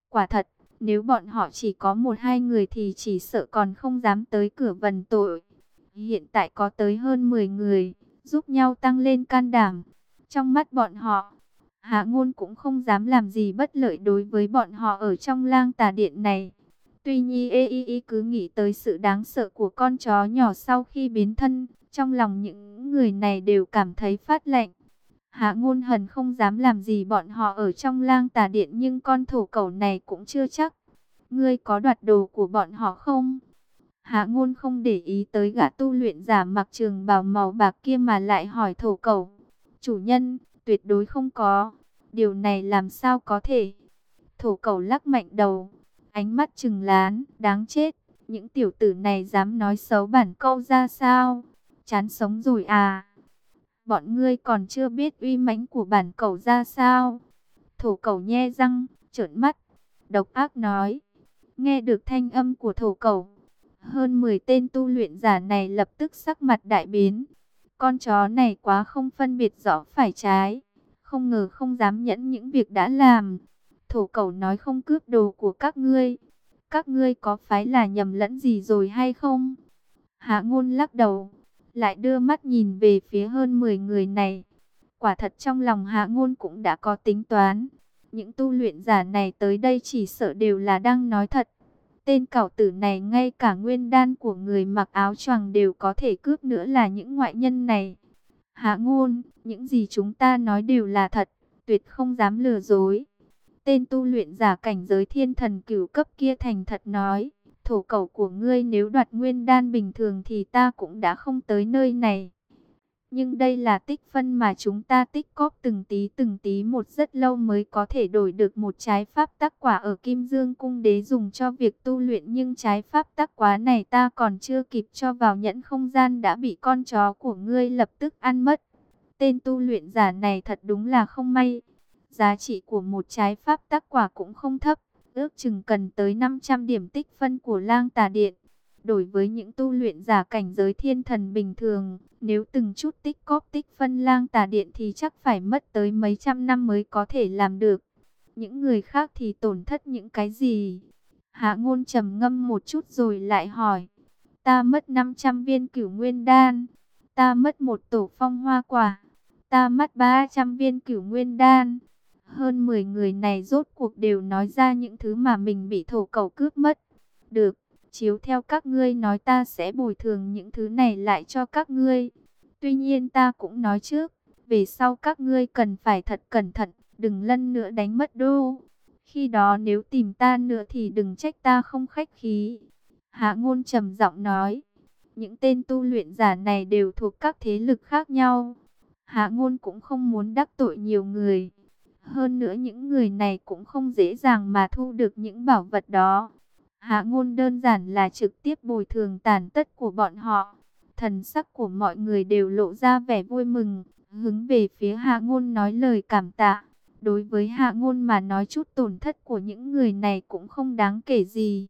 Quả thật, nếu bọn họ chỉ có một hai người thì chỉ sợ còn không dám tới cửa vần tội. Hiện tại có tới hơn 10 người, giúp nhau tăng lên can đảm. Trong mắt bọn họ, Hạ Ngôn cũng không dám làm gì bất lợi đối với bọn họ ở trong Lang Tà Điện này. Tuy Nhi Ei cứ nghĩ tới sự đáng sợ của con chó nhỏ sau khi biến thân, trong lòng những người này đều cảm thấy phát lạnh. Hạ Ngôn Hần không dám làm gì bọn họ ở trong Lang Tà Điện, nhưng con thổ cẩu này cũng chưa chắc. Ngươi có đoạt đồ của bọn họ không? Hạ Ngôn không để ý tới gã tu luyện giả mặc trường bào màu bạc kia mà lại hỏi thổ cẩu. Chủ nhân, tuyệt đối không có. Điều này làm sao có thể? Thổ cẩu lắc mạnh đầu, ánh mắt trừng lán, đáng chết. Những tiểu tử này dám nói xấu bản câu ra sao? Chán sống rồi à? Bọn ngươi còn chưa biết uy mãnh của bản cẩu ra sao? Thổ cẩu nhe răng, trợn mắt, độc ác nói. Nghe được thanh âm của thổ cẩu, hơn 10 tên tu luyện giả này lập tức sắc mặt đại biến. Con chó này quá không phân biệt rõ phải trái, không ngờ không dám nhẫn những việc đã làm. Thổ cẩu nói không cướp đồ của các ngươi có phải là nhầm lẫn gì rồi hay không? Hạ Ngôn lắc đầu, lại đưa mắt nhìn về phía hơn 10 người này. Quả thật trong lòng Hạ Ngôn cũng đã có tính toán. Những tu luyện giả này tới đây chỉ sợ đều là đang nói thật. Tên cẩu tử này ngay cả nguyên đan của người mặc áo choàng đều có thể cướp, nữa là những ngoại nhân này. Hạ Ngôn, những gì chúng ta nói đều là thật, tuyệt không dám lừa dối. Tên tu luyện giả cảnh giới thiên thần cửu cấp kia thành thật nói. Thổ cẩu của ngươi nếu đoạt nguyên đan bình thường thì ta cũng đã không tới nơi này. Nhưng đây là tích phân mà chúng ta tích cóp từng tí một rất lâu mới có thể đổi được một trái pháp tắc quả ở Kim Dương Cung Đế dùng cho việc tu luyện. Nhưng trái pháp tắc quả này ta còn chưa kịp cho vào nhẫn không gian đã bị con chó của ngươi lập tức ăn mất. Tên tu luyện giả này thật đúng là không may. Giá trị của một trái pháp tắc quả cũng không thấp, ước chừng cần tới 500 điểm tích phân của Lang Tà Điện. Đối với những tu luyện giả cảnh giới thiên thần bình thường, nếu từng chút tích cóp tích phân Lang Tà Điện thì chắc phải mất tới mấy trăm năm mới có thể làm được. Những người khác thì tổn thất những cái gì? Hạ Ngôn trầm ngâm một chút rồi lại hỏi. Ta mất 500 viên cửu nguyên đan. Ta mất một tổ phong hoa quả. Ta mất 300 viên cửu nguyên đan. Hơn 10 người này rốt cuộc đều nói ra những thứ mà mình bị thổ cẩu cướp mất. Được, chiếu theo các ngươi nói ta sẽ bồi thường những thứ này lại cho các ngươi. Tuy nhiên ta cũng nói trước, về sau các ngươi cần phải thật cẩn thận, đừng lần nữa đánh mất đô. Khi đó nếu tìm ta nữa thì đừng trách ta không khách khí. Hạ Ngôn trầm giọng nói, những tên tu luyện giả này đều thuộc các thế lực khác nhau. Hạ Ngôn cũng không muốn đắc tội nhiều người. Hơn nữa những người này cũng không dễ dàng mà thu được những bảo vật đó. Hạ Ngôn đơn giản là trực tiếp bồi thường tàn tất của bọn họ. Thần sắc của mọi người đều lộ ra vẻ vui mừng, hướng về phía Hạ Ngôn nói lời cảm tạ. Đối với Hạ Ngôn mà nói chút tổn thất của những người này cũng không đáng kể gì.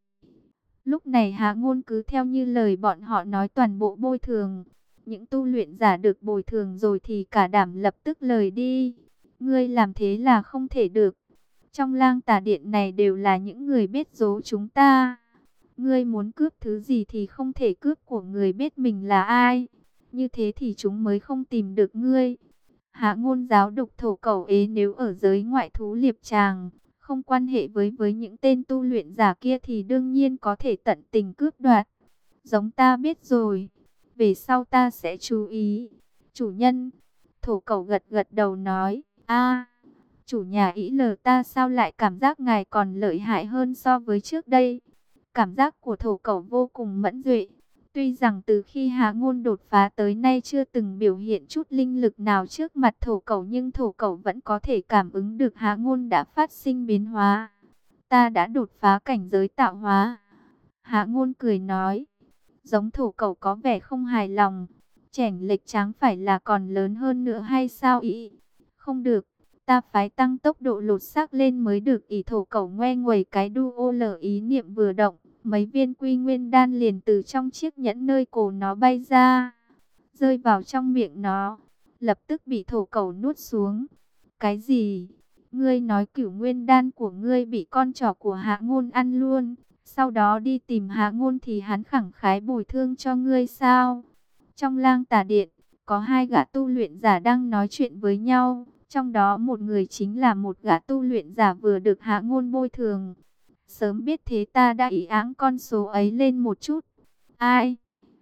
Lúc này Hạ Ngôn cứ theo như lời bọn họ nói toàn bộ bồi thường. Những tu luyện giả được bồi thường rồi thì cả đám lập tức lời đi. Ngươi làm thế là không thể được. Trong Lang Tà Điện này đều là những người biết giấu chúng ta. Ngươi muốn cướp thứ gì thì không thể cướp của người biết mình là ai. Như thế thì chúng mới không tìm được ngươi. Hạ Ngôn giáo đục thổ cẩu ế nếu ở giới ngoại thú liệp tràng, không quan hệ với những tên tu luyện giả kia thì đương nhiên có thể tận tình cướp đoạt. Giống ta biết rồi. Về sau ta sẽ chú ý. Chủ nhân, thổ cẩu gật gật đầu nói. A, chủ nhà ý lờ ta sao lại cảm giác ngài còn lợi hại hơn so với trước đây. Cảm giác của thổ cẩu vô cùng mẫn duệ. Tuy rằng từ khi Hạ Ngôn đột phá tới nay chưa từng biểu hiện chút linh lực nào trước mặt thổ cẩu, nhưng thổ cẩu vẫn có thể cảm ứng được Hạ Ngôn đã phát sinh biến hóa. Ta đã đột phá cảnh giới tạo hóa. Hạ Ngôn cười nói. Giống thổ cẩu có vẻ không hài lòng. Chênh lệch chẳng phải là còn lớn hơn nữa hay sao ý? Không được, ta phải tăng tốc độ lột xác lên mới được. Ỷ thổ cẩu ngoe nguẩy cái đu ô lờ, ý niệm vừa động, mấy viên quy nguyên đan liền từ trong chiếc nhẫn nơi cổ nó bay ra, rơi vào trong miệng nó, lập tức bị thổ cẩu nuốt xuống. Cái gì? Ngươi nói Cửu Nguyên đan của ngươi bị con trỏ của Hạ Ngôn ăn luôn, sau đó đi tìm Hạ Ngôn thì hắn khẳng khái bồi thương cho ngươi sao? Trong Lang Tà Điện, có hai gã tu luyện giả đang nói chuyện với nhau, trong đó một người chính là một gã tu luyện giả vừa được Hạ Ngôn bồi thường. Sớm biết thế ta đã ỷ áng con số ấy lên một chút. Ai?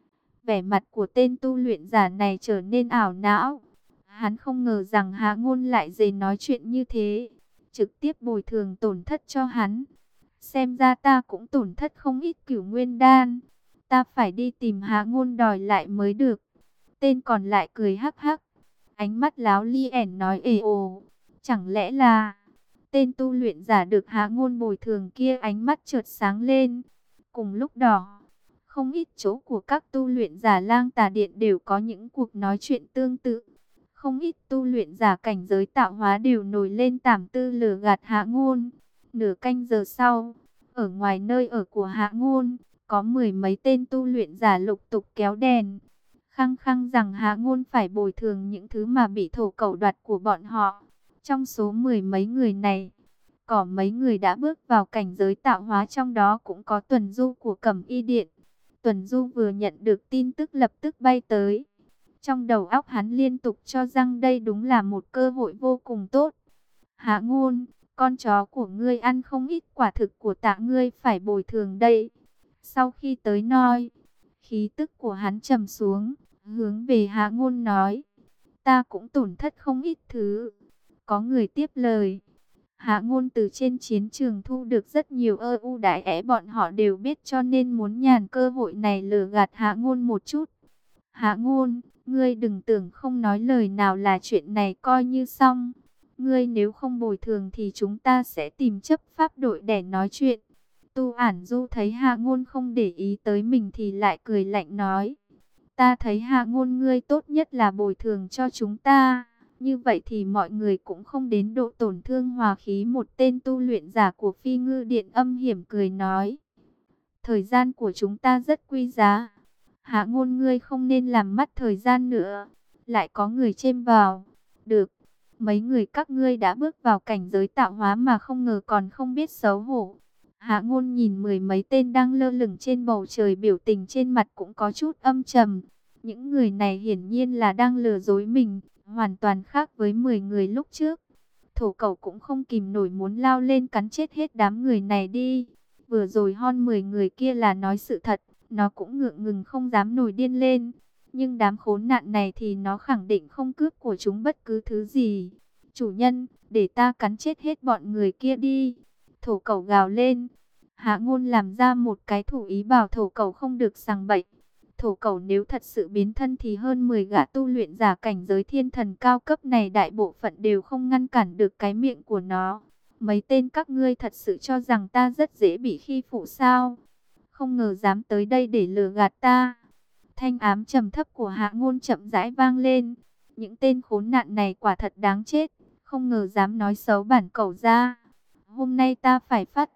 Vẻ mặt của tên tu luyện giả này trở nên ảo não. Hắn không ngờ rằng Hạ Ngôn lại dễ nói chuyện như thế, trực tiếp bồi thường tổn thất cho hắn. Xem ra ta cũng tổn thất không ít Cửu Nguyên đan. Ta phải đi tìm Hạ Ngôn đòi lại mới được. Tên còn lại cười hắc hắc, ánh mắt láo li ẻn nói ề ồ. Chẳng lẽ là... Tên tu luyện giả được Hạ Ngôn bồi thường kia ánh mắt chợt sáng lên. Cùng lúc đó, không ít chỗ của các tu luyện giả Lang Tà Điện đều có những cuộc nói chuyện tương tự. Không ít tu luyện giả cảnh giới tạo hóa đều nổi lên tảm tư lừa gạt Hạ Ngôn. Nửa canh giờ sau, ở ngoài nơi ở của Hạ Ngôn, có mười mấy tên tu luyện giả lục tục kéo đèn, khăng khăng rằng Hạ Ngôn phải bồi thường những thứ mà bị thổ cẩu đoạt của bọn họ. Trong số mười mấy người này, có mấy người đã bước vào cảnh giới tạo hóa, trong đó cũng có Tuần Du của Cẩm Y Điện. Tuần Du vừa nhận được tin tức lập tức bay tới. Trong đầu óc hắn liên tục cho rằng đây đúng là một cơ hội vô cùng tốt. Hạ Ngôn, con chó của ngươi ăn không ít quả thực của tạ ngươi phải bồi thường đây. Sau khi tới nơi, khí tức của hắn trầm xuống, hướng về Hạ Ngôn nói, ta cũng tổn thất không ít thứ. Có người tiếp lời, Hạ Ngôn từ trên chiến trường thu được rất nhiều ưu đãi bọn họ đều biết, cho nên muốn nhàn cơ hội này lừa gạt Hạ Ngôn một chút. Hạ Ngôn, ngươi đừng tưởng không nói lời nào là chuyện này coi như xong. Ngươi nếu không bồi thường thì chúng ta sẽ tìm chấp pháp đội để nói chuyện. Tu Ản Du thấy Hạ Ngôn không để ý tới mình thì lại cười lạnh nói, ta thấy Hạ Ngôn ngươi tốt nhất là bồi thường cho chúng ta. Như vậy thì mọi người cũng không đến độ tổn thương hòa khí. Một tên tu luyện giả của Phi Ngư Điện âm hiểm cười nói, thời gian của chúng ta rất quý giá. Hạ Ngôn ngươi không nên làm mất thời gian nữa. Lại có người chêm vào, được, mấy người các ngươi đã bước vào cảnh giới tạo hóa mà không ngờ còn không biết xấu hổ. Hạ Ngôn nhìn mười mấy tên đang lơ lửng trên bầu trời, biểu tình trên mặt cũng có chút âm trầm. Những người này hiển nhiên là đang lừa dối mình, hoàn toàn khác với 10 người lúc trước. Thổ Cẩu cũng không kìm nổi muốn lao lên cắn chết hết đám người này đi. Vừa rồi hon 10 người kia là nói sự thật, nó cũng ngượng ngừng không dám nổi điên lên. Nhưng đám khốn nạn này thì nó khẳng định không cướp của chúng bất cứ thứ gì. Chủ nhân, để ta cắn chết hết bọn người kia đi. Thổ Cẩu gào lên. Hạ Ngôn làm ra một cái thủ ý bảo Thổ Cẩu không được sằng bậy. Thổ Cẩu nếu thật sự biến thân thì hơn 10 gã tu luyện giả cảnh giới thiên thần cao cấp này đại bộ phận đều không ngăn cản được cái miệng của nó. Mấy tên các ngươi thật sự cho rằng ta rất dễ bị khi phụ sao? Không ngờ dám tới đây để lừa gạt ta. Thanh ám trầm thấp của Hạ Ngôn chậm rãi vang lên. Những tên khốn nạn này quả thật đáng chết, không ngờ dám nói xấu bản cẩu ra. Hôm nay ta phải phát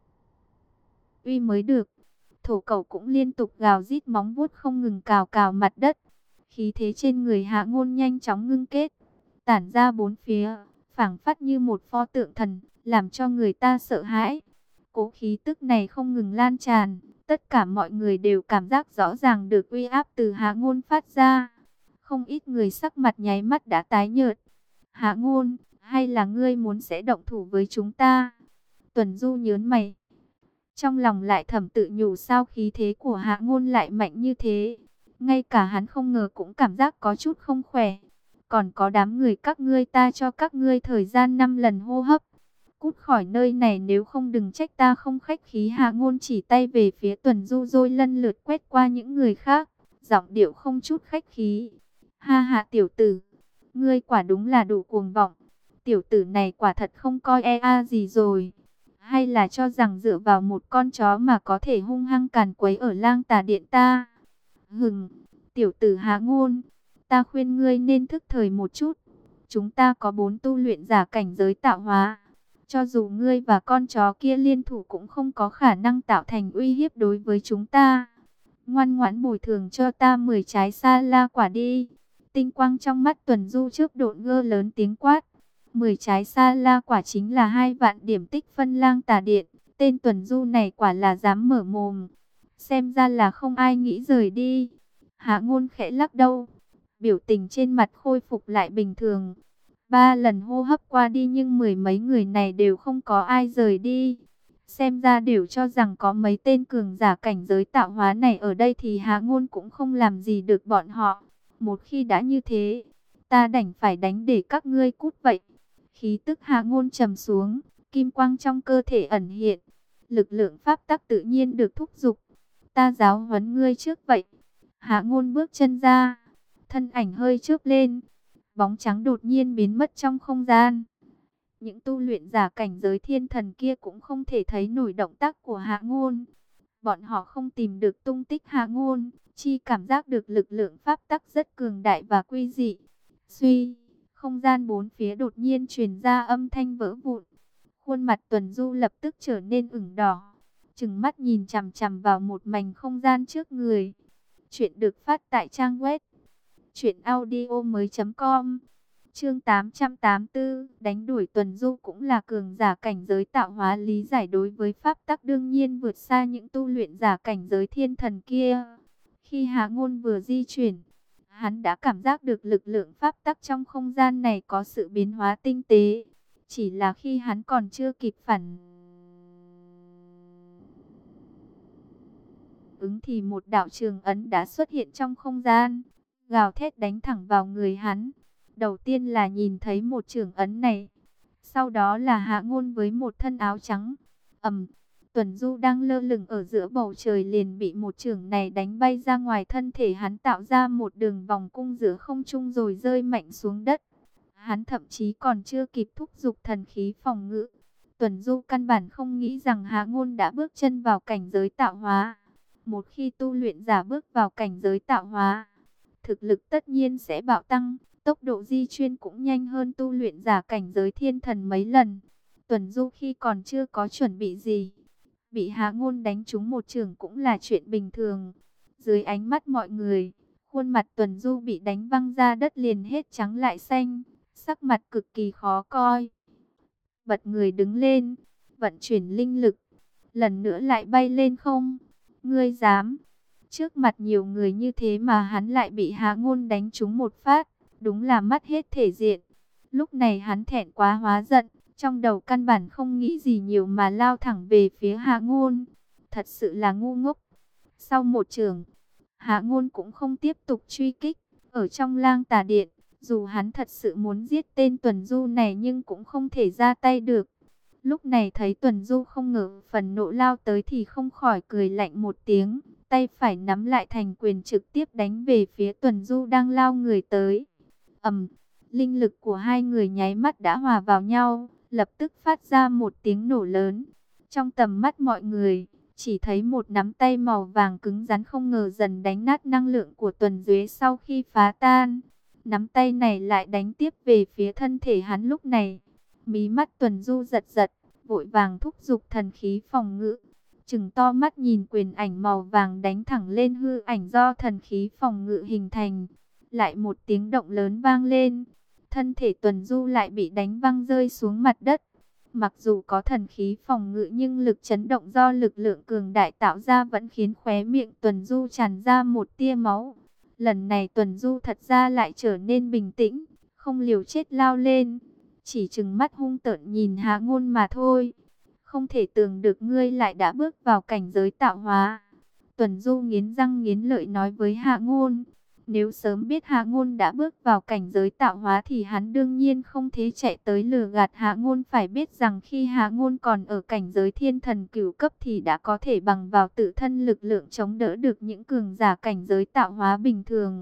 uy mới được. Thổ Cẩu cũng liên tục gào rít, móng vuốt không ngừng cào cào mặt đất. Khí thế trên người Hạ Ngôn nhanh chóng ngưng kết, tản ra bốn phía, phảng phất như một pho tượng thần, làm cho người ta sợ hãi. Cố khí tức này không ngừng lan tràn, tất cả mọi người đều cảm giác rõ ràng được uy áp từ Hạ Ngôn phát ra. Không ít người sắc mặt nháy mắt đã tái nhợt. Hạ Ngôn, hay là ngươi muốn sẽ động thủ với chúng ta? Tuần Du nhớn mày, trong lòng lại thầm tự nhủ, sao khí thế của Hạ Ngôn lại mạnh như thế. Ngay cả hắn không ngờ cũng cảm giác có chút không khỏe. Còn có đám người các ngươi, ta cho các ngươi thời gian 5 lần hô hấp. Cút khỏi nơi này nếu không đừng trách ta không khách khí. Hạ Ngôn chỉ tay về phía Tuần Du rồi lần lượt quét qua những người khác, giọng điệu không chút khách khí. Ha ha tiểu tử, ngươi quả đúng là đủ cuồng vọng. Tiểu tử này quả thật không coi gì rồi. Hay là cho rằng dựa vào một con chó mà có thể hung hăng càn quấy ở Lang Tà Điện ta? Tiểu tử Hạ Ngôn, ta khuyên ngươi nên thức thời một chút. Chúng ta có 4 tu luyện giả cảnh giới tạo hóa. Cho dù ngươi và con chó kia liên thủ cũng không có khả năng tạo thành uy hiếp đối với chúng ta. Ngoan ngoãn bồi thường cho ta 10 trái sa la quả đi. Tinh quang trong mắt Tuần Du chớp độn, gơ lớn tiếng quát. 10 trái sa la quả chính là 2 vạn điểm tích phân lang tà điện. Tên Tuần Du này quả là dám mở mồm. Xem ra là không ai nghĩ rời đi. Hạ Ngôn khẽ lắc đầu. Biểu tình trên mặt khôi phục lại bình thường. 3 lần hô hấp qua đi nhưng mười mấy người này đều không có ai rời đi. Xem ra đều cho rằng có mấy tên cường giả cảnh giới tạo hóa này ở đây thì Hạ Ngôn cũng không làm gì được bọn họ. Một khi đã như thế, ta đành phải đánh để các ngươi cút vậy. Khí tức Hạ Ngôn trầm xuống, kim quang trong cơ thể ẩn hiện. Lực lượng pháp tắc tự nhiên được thúc giục. Ta giáo huấn ngươi trước vậy. Hạ Ngôn bước chân ra, thân ảnh hơi chớp lên. Bóng trắng đột nhiên biến mất trong không gian. Những tu luyện giả cảnh giới thiên thần kia cũng không thể thấy nổi động tác của Hạ Ngôn. Bọn họ không tìm được tung tích Hạ Ngôn, chỉ cảm giác được lực lượng pháp tắc rất cường đại và quy dị. Suy, không gian bốn phía đột nhiên truyền ra âm thanh vỡ vụn. Khuôn mặt Tuần Du lập tức trở nên ửng đỏ, trừng mắt nhìn chằm chằm vào một mảnh không gian trước người. Chuyện được phát tại trang web truyệnaudiomoi.com. Chương 884, đánh đuổi Tuần Du cũng là cường giả cảnh giới tạo hóa, lý giải đối với pháp tắc đương nhiên vượt xa những tu luyện giả cảnh giới thiên thần kia. Khi Hạ Ngôn vừa di chuyển, hắn đã cảm giác được lực lượng pháp tắc trong không gian này có sự biến hóa tinh tế. Chỉ là khi hắn còn chưa kịp phản ứng thì một đạo trường ấn đã xuất hiện trong không gian, gào thét đánh thẳng vào người hắn. Đầu tiên là nhìn thấy một trường ấn này, sau đó là Hạ Ngôn với một thân áo trắng. Tuần Du đang lơ lửng ở giữa bầu trời liền bị một chưởng này đánh bay ra ngoài, thân thể hắn tạo ra một đường vòng cung giữa không trung rồi rơi mạnh xuống đất. Hắn thậm chí còn chưa kịp thúc giục thần khí phòng ngự. Tuần Du căn bản không nghĩ rằng Hạ Ngôn đã bước chân vào cảnh giới tạo hóa. Một khi tu luyện giả bước vào cảnh giới tạo hóa, thực lực tất nhiên sẽ bạo tăng, tốc độ di chuyển cũng nhanh hơn tu luyện giả cảnh giới thiên thần mấy lần. Tuần Du khi còn chưa có chuẩn bị gì, bị Hạ Ngôn đánh trúng một chưởng cũng là chuyện bình thường. Dưới ánh mắt mọi người, khuôn mặt Tuần Du bị đánh văng ra đất liền hết trắng lại xanh, sắc mặt cực kỳ khó coi. Bật người đứng lên, vận chuyển linh lực, lần nữa lại bay lên không. Ngươi dám? Trước mặt nhiều người như thế mà hắn lại bị Hạ Ngôn đánh trúng một phát, đúng là mất hết thể diện. Lúc này hắn thẹn quá hóa giận, trong đầu căn bản không nghĩ gì nhiều mà lao thẳng về phía Hạ Ngôn. Thật sự là ngu ngốc. Sau một chưởng, Hạ Ngôn cũng không tiếp tục truy kích. Ở trong Lang Tà Điện, dù hắn thật sự muốn giết tên Tuần Du này nhưng cũng không thể ra tay được. Lúc này thấy Tuần Du không ngờ phần nộ lao tới thì không khỏi cười lạnh một tiếng. Tay phải nắm lại thành quyền trực tiếp đánh về phía Tuần Du đang lao người tới. Linh lực của hai người nháy mắt đã hòa vào nhau, lập tức phát ra một tiếng nổ lớn. Trong tầm mắt mọi người, chỉ thấy một nắm tay màu vàng cứng rắn không ngờ dần đánh nát năng lượng của Tuần Duế sau khi phá tan. Nắm tay này lại đánh tiếp về phía thân thể hắn lúc này. Mí mắt Tuần Du giật giật, vội vàng thúc giục thần khí phòng ngự. Trừng to mắt nhìn quyền ảnh màu vàng đánh thẳng lên hư ảnh do thần khí phòng ngự hình thành. Lại một tiếng động lớn vang lên. Thân thể Tuần Du lại bị đánh văng rơi xuống mặt đất. Mặc dù có thần khí phòng ngự nhưng lực chấn động do lực lượng cường đại tạo ra vẫn khiến khóe miệng Tuần Du tràn ra một tia máu. Lần này Tuần Du thật ra lại trở nên bình tĩnh, không liều chết lao lên, chỉ trừng mắt hung tợn nhìn Hạ Ngôn mà thôi. Không thể tưởng được ngươi lại đã bước vào cảnh giới tạo hóa. Tuần Du nghiến răng nghiến lợi nói với Hạ Ngôn. Nếu sớm biết Hạ Ngôn đã bước vào cảnh giới tạo hóa thì hắn đương nhiên không thể chạy tới lừa gạt Hạ Ngôn. Phải biết rằng khi Hạ Ngôn còn ở cảnh giới thiên thần cửu cấp thì đã có thể bằng vào tự thân lực lượng chống đỡ được những cường giả cảnh giới tạo hóa bình thường.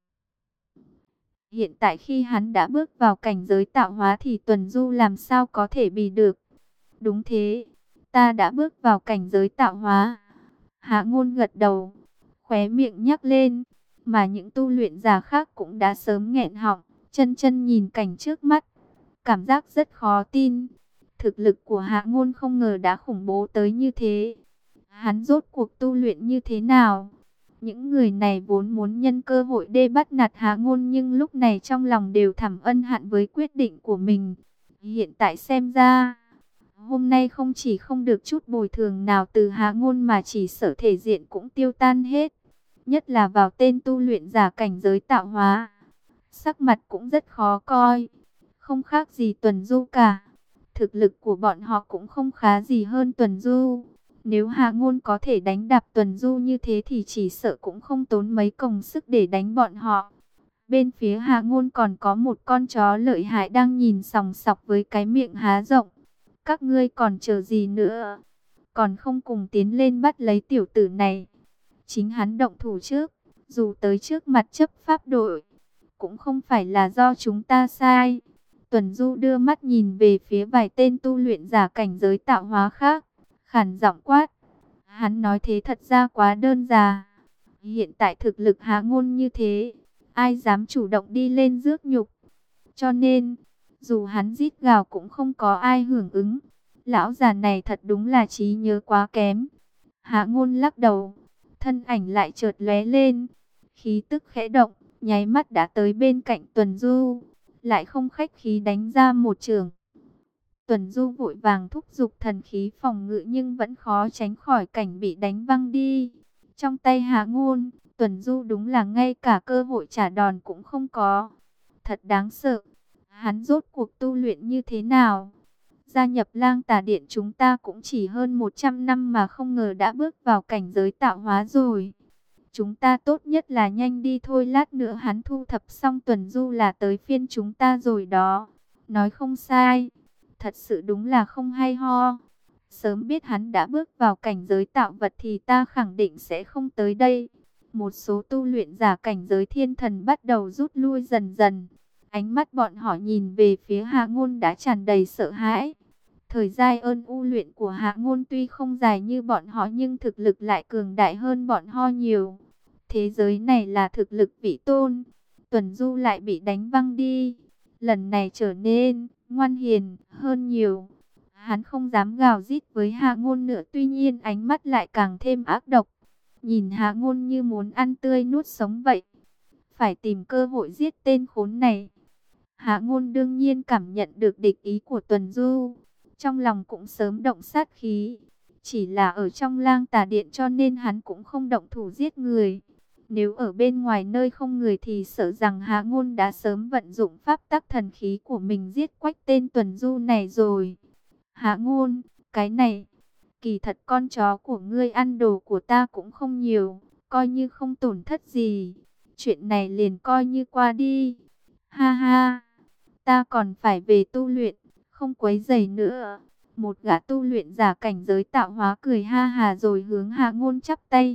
Hiện tại khi hắn đã bước vào cảnh giới tạo hóa thì Tuần Du làm sao có thể bì được. Đúng thế, ta đã bước vào cảnh giới tạo hóa. Hạ Ngôn gật đầu, khóe miệng nhắc lên. Mà những tu luyện giả khác cũng đã sớm nghẹn họng, chân chân nhìn cảnh trước mắt. Cảm giác rất khó tin. Thực lực của Hạ Ngôn không ngờ đã khủng bố tới như thế. Hắn rốt cuộc tu luyện như thế nào? Những người này vốn muốn nhân cơ hội để bắt nạt Hạ Ngôn nhưng lúc này trong lòng đều thầm ân hận với quyết định của mình. Hiện tại xem ra, hôm nay không chỉ không được chút bồi thường nào từ Hạ Ngôn mà chỉ sợ thể diện cũng tiêu tan hết. Nhất là vào tên tu luyện giả cảnh giới tạo hóa. Sắc mặt cũng rất khó coi. Không khác gì Tuần Du cả. Thực lực của bọn họ cũng không khá gì hơn Tuần Du. Nếu Hạ Ngôn có thể đánh đạp Tuần Du như thế thì chỉ sợ cũng không tốn mấy công sức để đánh bọn họ. Bên phía Hạ Ngôn còn có một con chó lợi hại đang nhìn sòng sọc với cái miệng há rộng. Các ngươi còn chờ gì nữa? Còn không cùng tiến lên bắt lấy tiểu tử này. Chính hắn động thủ trước, dù tới trước mặt chấp pháp đội, cũng không phải là do chúng ta sai. Tuần Du đưa mắt nhìn về phía vài tên tu luyện giả cảnh giới tạo hóa khác, khàn giọng quát. Hắn nói thế thật ra quá đơn giản. Hiện tại thực lực Hạ Ngôn như thế, ai dám chủ động đi lên rước nhục. Cho nên, dù hắn rít gào cũng không có ai hưởng ứng. Lão già này thật đúng là trí nhớ quá kém. Hạ Ngôn lắc đầu, thân ảnh lại chợt lóe lên, khí tức khẽ động, nháy mắt đã tới bên cạnh Tuần Du, lại không khách khí đánh ra một chưởng. Tuần Du vội vàng thúc giục thần khí phòng ngự nhưng vẫn khó tránh khỏi cảnh bị đánh văng đi. Trong tay Hạ Ngôn, Tuần Du đúng là ngay cả cơ hội trả đòn cũng không có. Thật đáng sợ. Hắn rốt cuộc tu luyện như thế nào? Gia nhập Lang Tà Điện chúng ta cũng chỉ hơn 100 năm mà không ngờ đã bước vào cảnh giới tạo hóa rồi. Chúng ta tốt nhất là nhanh đi thôi, lát nữa hắn thu thập xong Tuần Du là tới phiên chúng ta rồi đó. Nói không sai, thật sự đúng là không hay ho. Sớm biết hắn đã bước vào cảnh giới tạo vật thì ta khẳng định sẽ không tới đây. Một số tu luyện giả cảnh giới thiên thần bắt đầu rút lui dần dần. Ánh mắt bọn họ nhìn về phía Hạ Ngôn đã tràn đầy sợ hãi. Thời gian u luyện của Hạ Ngôn tuy không dài như bọn họ nhưng thực lực lại cường đại hơn bọn họ nhiều. Thế giới này là thực lực vị tôn. Tuần Du lại bị đánh văng đi. Lần này trở nên ngoan hiền hơn nhiều. Hắn không dám gào rít với Hạ Ngôn nữa, tuy nhiên ánh mắt lại càng thêm ác độc. Nhìn Hạ Ngôn như muốn ăn tươi nuốt sống vậy. Phải tìm cơ hội giết tên khốn này. Hạ Ngôn đương nhiên cảm nhận được địch ý của Tuần Du. Trong lòng cũng sớm động sát khí. Chỉ là ở trong Lang Tà Điện cho nên hắn cũng không động thủ giết người. Nếu ở bên ngoài nơi không người thì sợ rằng Hạ Ngôn đã sớm vận dụng pháp tắc thần khí của mình giết quách tên Tuần Du này rồi. Hạ Ngôn, cái này, kỳ thật con chó của ngươi ăn đồ của ta cũng không nhiều, coi như không tổn thất gì. Chuyện này liền coi như qua đi. Ha ha, ta còn phải về tu luyện, không quấy rầy nữa. Một gã tu luyện giả cảnh giới tạo hóa cười ha hà rồi hướng Hạ Ngôn chắp tay.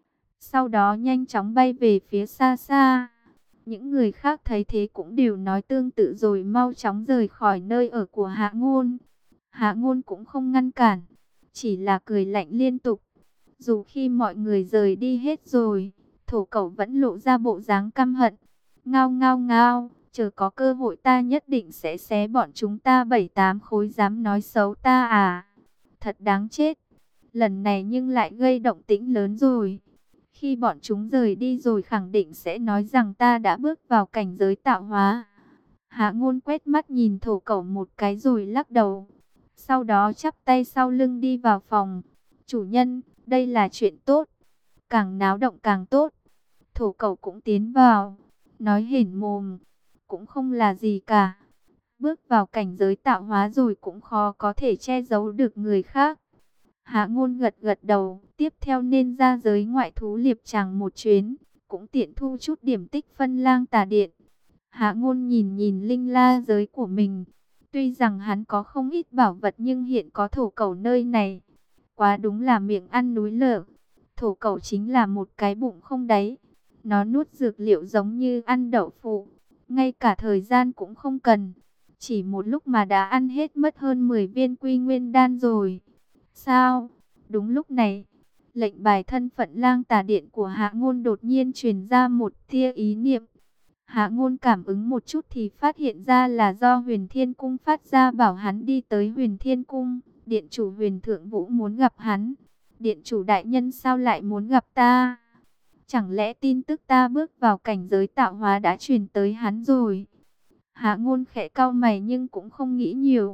Sau đó nhanh chóng bay về phía xa xa. Những người khác thấy thế cũng đều nói tương tự rồi mau chóng rời khỏi nơi ở của Hạ Ngôn. Hạ Ngôn cũng không ngăn cản, chỉ là cười lạnh liên tục. Dù khi mọi người rời đi hết rồi, Thổ Cẩu vẫn lộ ra bộ dáng căm hận. Ngao ngao ngao, chờ có cơ hội ta nhất định sẽ xé bọn chúng ta 7-8 khối, dám nói xấu ta à. Thật đáng chết. Lần này nhưng lại gây động tĩnh lớn rồi. Khi bọn chúng rời đi rồi khẳng định sẽ nói rằng ta đã bước vào cảnh giới tạo hóa. Hạ Ngôn quét mắt nhìn Thổ Cẩu một cái rồi lắc đầu. Sau đó chắp tay sau lưng đi vào phòng. Chủ nhân, đây là chuyện tốt. Càng náo động càng tốt. Thổ Cẩu cũng tiến vào. Nói hển mồm. Cũng không là gì cả. Bước vào cảnh giới tạo hóa rồi cũng khó có thể che giấu được người khác. Hạ Ngôn gật gật đầu. Tiếp theo nên ra giới ngoại thú liệp tràng một chuyến. Cũng tiện thu chút điểm tích phân Lang Tà Điện. Hạ Ngôn nhìn nhìn linh la giới của mình. Tuy rằng hắn có không ít bảo vật nhưng hiện có Thổ Cẩu nơi này. Quá đúng là miệng ăn núi lở. Thổ Cẩu chính là một cái bụng không đáy. Nó nuốt dược liệu giống như ăn đậu phụ. Ngay cả thời gian cũng không cần. Chỉ một lúc mà đã ăn hết mất hơn 10 viên quy nguyên đan rồi. Sao? Đúng lúc này, lệnh bài thân phận Lang Tà Điện của Hạ Ngôn đột nhiên truyền ra một tia ý niệm. Hạ Ngôn cảm ứng một chút thì phát hiện ra là do Huyền Thiên Cung phát ra bảo hắn đi tới Huyền Thiên Cung. Điện chủ Huyền Thượng Vũ muốn gặp hắn. Điện chủ đại nhân sao lại muốn gặp ta? Chẳng lẽ tin tức ta bước vào cảnh giới tạo hóa đã truyền tới hắn rồi? Hạ Ngôn khẽ cau mày nhưng cũng không nghĩ nhiều.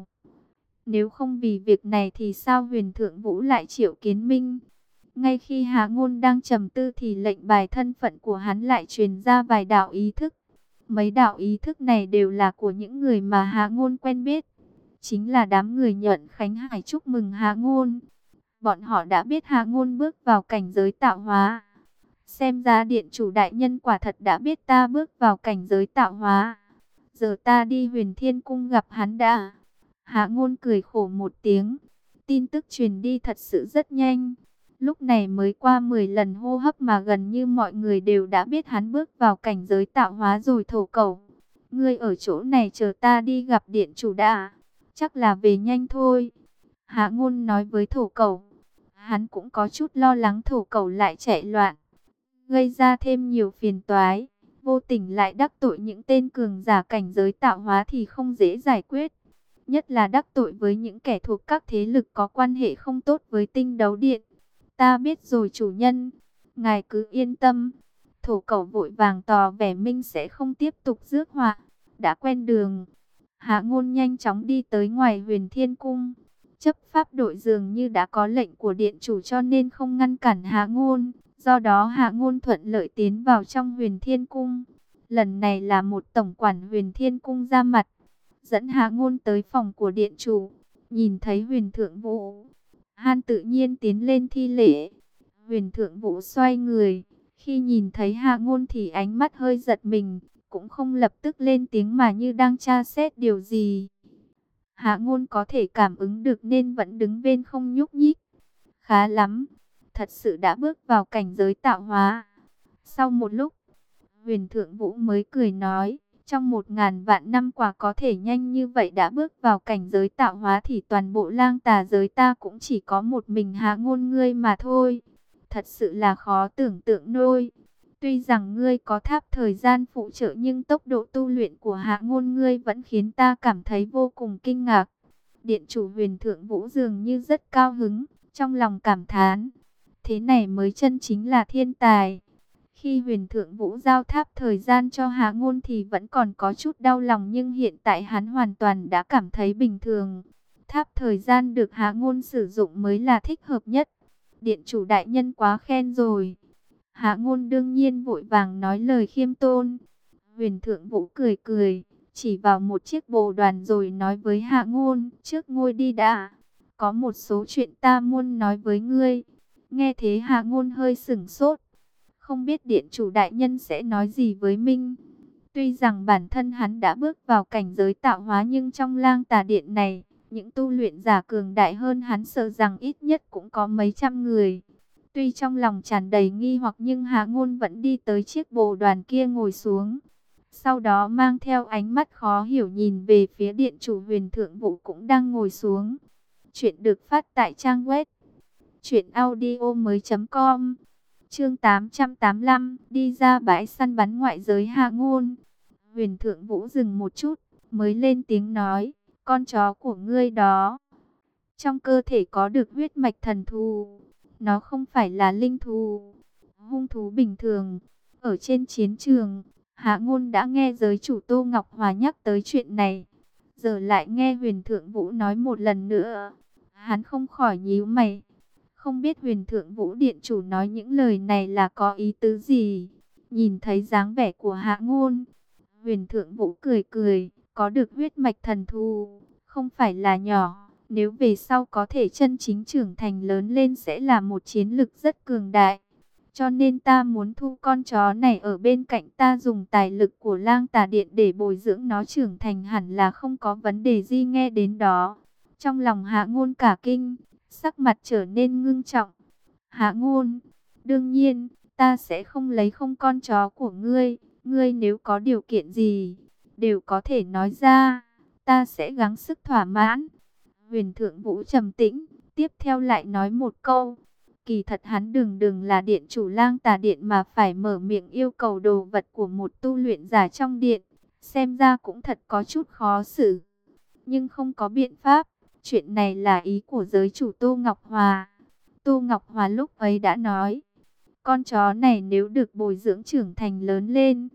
Nếu không vì việc này thì sao Huyền Thượng Vũ lại triệu kiến Minh? Ngay khi Hạ Ngôn đang trầm tư thì lệnh bài thân phận của hắn lại truyền ra vài đạo ý thức. Mấy đạo ý thức này đều là của những người mà Hạ Ngôn quen biết. Chính là đám người nhận Khánh Hải chúc mừng Hạ Ngôn. Bọn họ đã biết Hạ Ngôn bước vào cảnh giới tạo hóa. Xem ra điện chủ đại nhân quả thật đã biết ta bước vào cảnh giới tạo hóa. Giờ ta đi Huyền Thiên Cung gặp hắn đã. Hạ Ngôn cười khổ một tiếng. Tin tức truyền đi thật sự rất nhanh. Lúc này mới qua 10 lần hô hấp mà gần như mọi người đều đã biết hắn bước vào cảnh giới tạo hóa rồi. Thổ Cẩu, ngươi ở chỗ này chờ ta đi gặp điện chủ đã. Chắc là về nhanh thôi. Hạ Ngôn nói với Thổ Cẩu. Hắn cũng có chút lo lắng Thổ Cẩu lại chạy loạn, gây ra thêm nhiều phiền toái. Vô tình lại đắc tội những tên cường giả cảnh giới tạo hóa thì không dễ giải quyết. Nhất là đắc tội với những kẻ thuộc các thế lực có quan hệ không tốt với Tinh Đấu Điện. Ta biết rồi chủ nhân, ngài cứ yên tâm. Thổ Cẩu vội vàng tỏ vẻ Minh sẽ không tiếp tục rước họa. Đã quen đường, Hạ Ngôn nhanh chóng đi tới ngoài Huyền Thiên Cung. Chấp pháp đội dường như đã có lệnh của điện chủ cho nên không ngăn cản Hạ Ngôn. Do đó Hạ Ngôn thuận lợi tiến vào trong Huyền Thiên Cung. Lần này là một tổng quản Huyền Thiên Cung ra mặt, dẫn Hạ Ngôn tới phòng của điện chủ. Nhìn thấy Huyền Thượng Vũ, hắn tự nhiên tiến lên thi lễ. Huyền Thượng Vũ xoay người, khi nhìn thấy Hạ Ngôn thì ánh mắt hơi giật mình, cũng không lập tức lên tiếng mà như đang tra xét điều gì. Hạ Ngôn có thể cảm ứng được nên vẫn đứng bên không nhúc nhích. Khá lắm, thật sự đã bước vào cảnh giới tạo hóa. Sau một lúc, Huyền Thượng Vũ mới cười nói, trong 1000 vạn năm quả có thể nhanh như vậy đã bước vào cảnh giới tạo hóa thì toàn bộ Lang Tà giới ta cũng chỉ có một mình Hạ Ngôn ngươi mà thôi. Thật sự là khó tưởng tượng nổi. Tuy rằng ngươi có tháp thời gian phụ trợ nhưng tốc độ tu luyện của Hạ Ngôn ngươi vẫn khiến ta cảm thấy vô cùng kinh ngạc. Điện chủ Huyền Thượng Vũ dường như rất cao hứng, trong lòng cảm thán. Thế này mới chân chính là thiên tài. Khi Huyền Thượng Vũ giao tháp thời gian cho Hạ Ngôn thì vẫn còn có chút đau lòng nhưng hiện tại hắn hoàn toàn đã cảm thấy bình thường. Tháp thời gian được Hạ Ngôn sử dụng mới là thích hợp nhất. Điện chủ đại nhân quá khen rồi. Hạ Ngôn đương nhiên vội vàng nói lời khiêm tôn. Huyền Thượng Vũ cười cười, chỉ vào một chiếc bồ đoàn rồi nói với Hạ Ngôn, trước ngôi đi đã. Có một số chuyện ta muốn nói với ngươi. Nghe thế Hạ Ngôn hơi sửng sốt. Không biết điện chủ đại nhân sẽ nói gì với Minh. Tuy rằng bản thân hắn đã bước vào cảnh giới tạo hóa nhưng trong Lang Tà Điện này, những tu luyện giả cường đại hơn hắn sợ rằng ít nhất cũng có mấy trăm người. Tuy trong lòng tràn đầy nghi hoặc nhưng Hạ Ngôn vẫn đi tới chiếc bồ đoàn kia ngồi xuống. Sau đó mang theo ánh mắt khó hiểu nhìn về phía điện chủ Huyền Thượng Vũ cũng đang ngồi xuống. Chuyện được phát tại trang web truyệnaudiomoi.com. Chương 885, đi ra bãi săn bắn ngoại giới Hạ Ngôn. Huyền Thượng Vũ dừng một chút, mới lên tiếng nói, con chó của ngươi đó, trong cơ thể có được huyết mạch thần thú. Nó không phải là linh thú, hung thú bình thường. Ở trên chiến trường, Hạ Ngôn đã nghe giới chủ Tô Ngọc Hòa nhắc tới chuyện này. Giờ lại nghe Huyền Thượng Vũ nói một lần nữa, hắn không khỏi nhíu mày. Không biết Huyền Thượng Vũ điện chủ nói những lời này là có ý tứ gì. Nhìn thấy dáng vẻ của Hạ Ngôn, Huyền Thượng Vũ cười cười, có được huyết mạch thần thú, không phải là nhỏ. Nếu về sau có thể chân chính trưởng thành lớn lên sẽ là một chiến lực rất cường đại. Cho nên ta muốn thu con chó này ở bên cạnh ta, dùng tài lực của Lang Tà Điện để bồi dưỡng nó trưởng thành hẳn là không có vấn đề gì. Nghe đến đó, trong lòng Hạ Ngôn cả kinh, sắc mặt trở nên ngưng trọng. Hạ Ngôn, đương nhiên, ta sẽ không lấy không con chó của ngươi. Ngươi nếu có điều kiện gì, đều có thể nói ra, ta sẽ gắng sức thỏa mãn. Huyền Thượng Vũ trầm tĩnh, tiếp theo lại nói một câu. Kỳ thật hắn đừng là điện chủ Lang Tà Điện mà phải mở miệng yêu cầu đồ vật của một tu luyện giả trong điện. Xem ra cũng thật có chút khó xử. Nhưng không có biện pháp, chuyện này là ý của giới chủ Tô Ngọc Hòa. Tô Ngọc Hòa lúc ấy đã nói, con chó này nếu được bồi dưỡng trưởng thành lớn lên,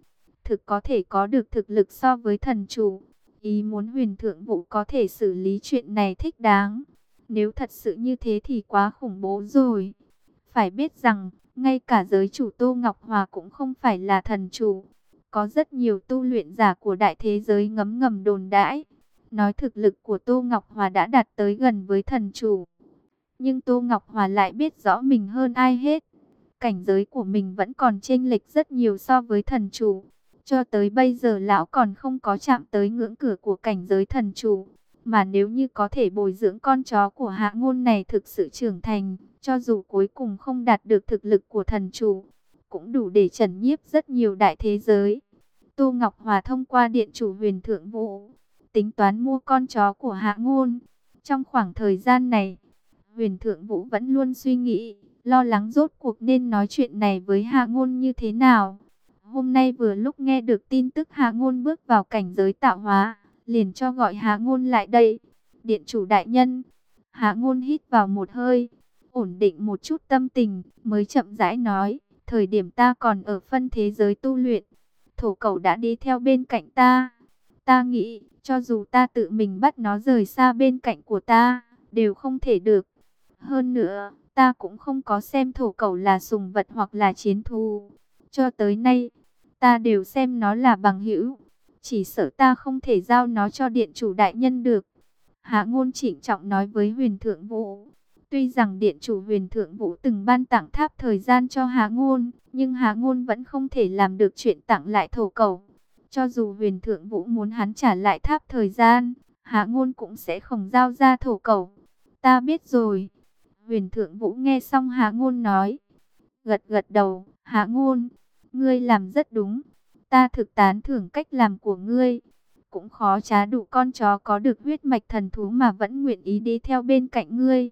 thực có thể có được thực lực so với thần chủ. Ý muốn Huyền Thượng Vũ có thể xử lý chuyện này thích đáng. Nếu thật sự như thế thì quá khủng bố rồi. Phải biết rằng, ngay cả giới chủ Tô Ngọc Hòa cũng không phải là thần chủ. Có rất nhiều tu luyện giả của đại thế giới ngấm ngầm đồn đãi, nói thực lực của Tô Ngọc Hòa đã đạt tới gần với thần chủ. Nhưng Tô Ngọc Hòa lại biết rõ mình hơn ai hết. Cảnh giới của mình vẫn còn chênh lệch rất nhiều so với thần chủ. Cho tới bây giờ lão còn không có chạm tới ngưỡng cửa của cảnh giới thần chủ. Mà nếu như có thể bồi dưỡng con chó của Hạ Ngôn này thực sự trưởng thành, cho dù cuối cùng không đạt được thực lực của thần chủ, cũng đủ để trấn nhiếp rất nhiều đại thế giới. Tô Ngọc Hòa thông qua điện chủ Huyền Thượng Vũ, tính toán mua con chó của Hạ Ngôn. Trong khoảng thời gian này, Huyền Thượng Vũ vẫn luôn suy nghĩ, lo lắng rốt cuộc nên nói chuyện này với Hạ Ngôn như thế nào. Hôm nay vừa lúc nghe được tin tức Hạ Ngôn bước vào cảnh giới tạo hóa, liền cho gọi Hạ Ngôn lại đây. Điện chủ đại nhân. Hạ Ngôn hít vào một hơi, ổn định một chút tâm tình, mới chậm rãi nói, thời điểm ta còn ở phân thế giới tu luyện, thổ cẩu đã đi theo bên cạnh ta. Ta nghĩ, cho dù ta tự mình bắt nó rời xa bên cạnh của ta, đều không thể được. Hơn nữa, ta cũng không có xem thổ cẩu là sùng vật hoặc là chiến thú. Cho tới nay, ta đều xem nó là bằng hữu. Chỉ sợ ta không thể giao nó cho điện chủ đại nhân được. Hạ Ngôn trịnh trọng nói với Huyền Thượng Vũ. Tuy rằng điện chủ Huyền Thượng Vũ từng ban tặng tháp thời gian cho Hạ Ngôn, nhưng Hạ Ngôn vẫn không thể làm được chuyện tặng lại thổ cẩu. Cho dù Huyền Thượng Vũ muốn hắn trả lại tháp thời gian, Hạ Ngôn cũng sẽ không giao ra thổ cẩu. Ta biết rồi. Huyền Thượng Vũ nghe xong Hạ Ngôn nói, gật gật đầu. Hạ Ngôn, ngươi làm rất đúng. Ta thực tán thưởng cách làm của ngươi. Cũng khó trá đủ con chó có được huyết mạch thần thú mà vẫn nguyện ý đi theo bên cạnh ngươi.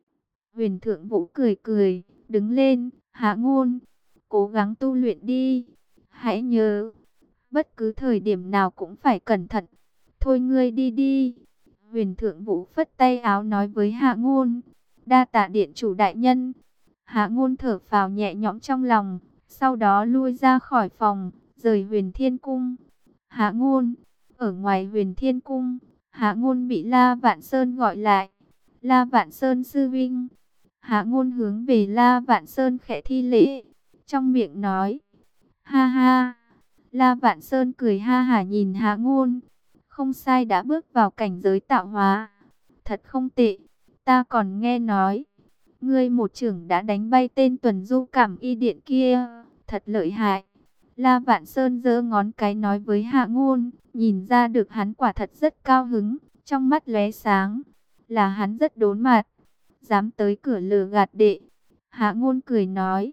Huyền Thượng Vũ cười cười, đứng lên. Hạ Ngôn, cố gắng tu luyện đi. Hãy nhớ, bất cứ thời điểm nào cũng phải cẩn thận. Thôi ngươi đi đi. Huyền Thượng Vũ phất tay áo nói với Hạ Ngôn, đa tạ điện chủ đại nhân. Hạ Ngôn thở phào nhẹ nhõm trong lòng, sau đó lui ra khỏi phòng, rời Huyền Thiên Cung. Hạ Ngôn, ở ngoài Huyền Thiên Cung, Hạ Ngôn bị La Vạn Sơn gọi lại. La Vạn Sơn sư vinh. Hạ Ngôn hướng về La Vạn Sơn khẽ thi lễ, trong miệng nói, ha ha. La Vạn Sơn cười ha hả nhìn Hạ Ngôn, không sai, đã bước vào cảnh giới tạo hóa. Thật không tệ, ta còn nghe nói, ngươi một chưởng đã đánh bay tên tuần du cảm y điện kia, thật lợi hại. La Vạn Sơn giơ ngón cái nói với Hạ Ngôn, nhìn ra được hắn quả thật rất cao hứng, trong mắt lóe sáng, là hắn rất đốn mặt, dám tới cửa lừa gạt đệ. Hạ Ngôn cười nói,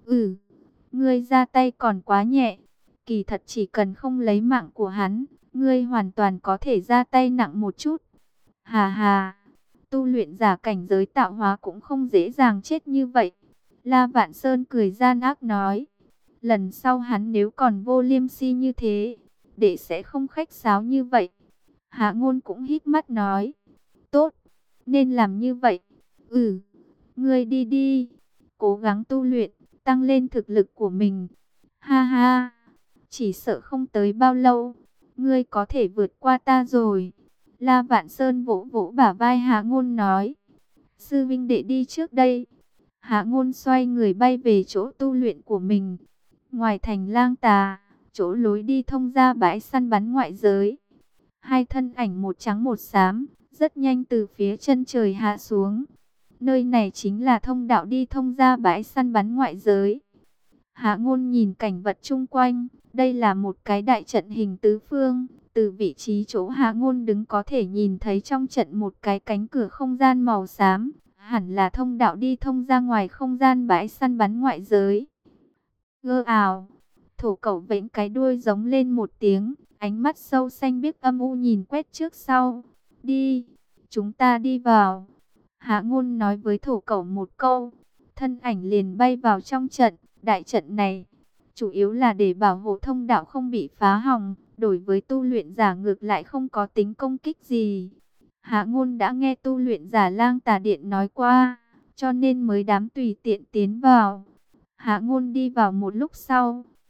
ngươi ra tay còn quá nhẹ, kỳ thật chỉ cần không lấy mạng của hắn, ngươi hoàn toàn có thể ra tay nặng một chút. Hà hà, tu luyện giả cảnh giới tạo hóa cũng không dễ dàng chết như vậy. La Vạn Sơn cười gian ác nói, lần sau hắn nếu còn vô liêm si như thế, đệ sẽ không khách sáo như vậy. Hạ Ngôn cũng híp mắt nói, tốt, nên làm như vậy. Ngươi đi đi, cố gắng tu luyện, tăng lên thực lực của mình. Ha ha, chỉ sợ không tới bao lâu, ngươi có thể vượt qua ta rồi. La Vạn Sơn vỗ vỗ bả vai Hạ Ngôn nói, sư vinh đệ đi trước đây. Hạ Ngôn xoay người bay về chỗ tu luyện của mình. Ngoài thành Lang Tà, chỗ lối đi thông ra bãi săn bắn ngoại giới, hai thân ảnh một trắng một xám, rất nhanh từ phía chân trời hạ xuống. Nơi này chính là thông đạo đi thông ra bãi săn bắn ngoại giới. Hạ Ngôn nhìn cảnh vật chung quanh, đây là một cái đại trận hình tứ phương. Từ vị trí chỗ Hạ Ngôn đứng có thể nhìn thấy trong trận một cái cánh cửa không gian màu xám, hẳn là thông đạo đi thông ra ngoài không gian bãi săn bắn ngoại giới. Gơ ào, thổ cẩu vẫy cái đuôi giống lên một tiếng, ánh mắt sâu xanh biếc âm u nhìn quét trước sau. Đi, chúng ta đi vào. Hạ Ngôn nói với thổ cẩu một câu, thân ảnh liền bay vào trong trận. Đại trận này chủ yếu là để bảo hộ thông đạo không bị phá hỏng, đối với tu luyện giả ngược lại không có tính công kích gì. Hạ Ngôn đã nghe tu luyện giả Lang Tà Điện nói qua, cho nên mới dám tùy tiện tiến vào. Hạ Ngôn đi vào một lúc sau,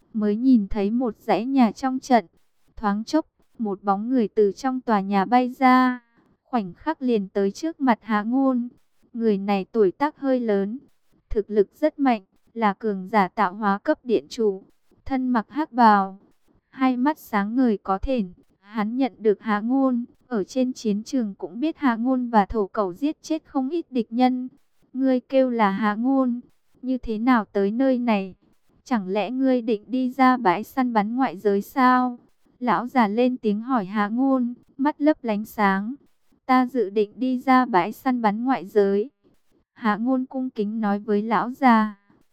mới nhìn thấy một dãy nhà trong trận. Thoáng chốc, một bóng người từ trong tòa nhà bay ra, khoảnh khắc liền tới trước mặt Hạ Ngôn. Người này tuổi tác hơi lớn, thực lực rất mạnh, là cường giả tạo hóa cấp điện chủ, thân mặc hắc bào, hai mắt sáng ngời có thển. Hắn nhận được Hạ Ngôn, ở trên chiến trường cũng biết Hạ Ngôn và Thổ Cẩu giết chết không ít địch nhân. Ngươi kêu là Hạ Ngôn, như thế nào tới nơi này? Chẳng lẽ ngươi định đi ra bãi săn bắn ngoại giới sao? Lão già lên tiếng hỏi Hạ Ngôn, mắt lấp lánh sáng. Ta dự định đi ra bãi săn bắn ngoại giới. Hạ Ngôn cung kính nói với lão già.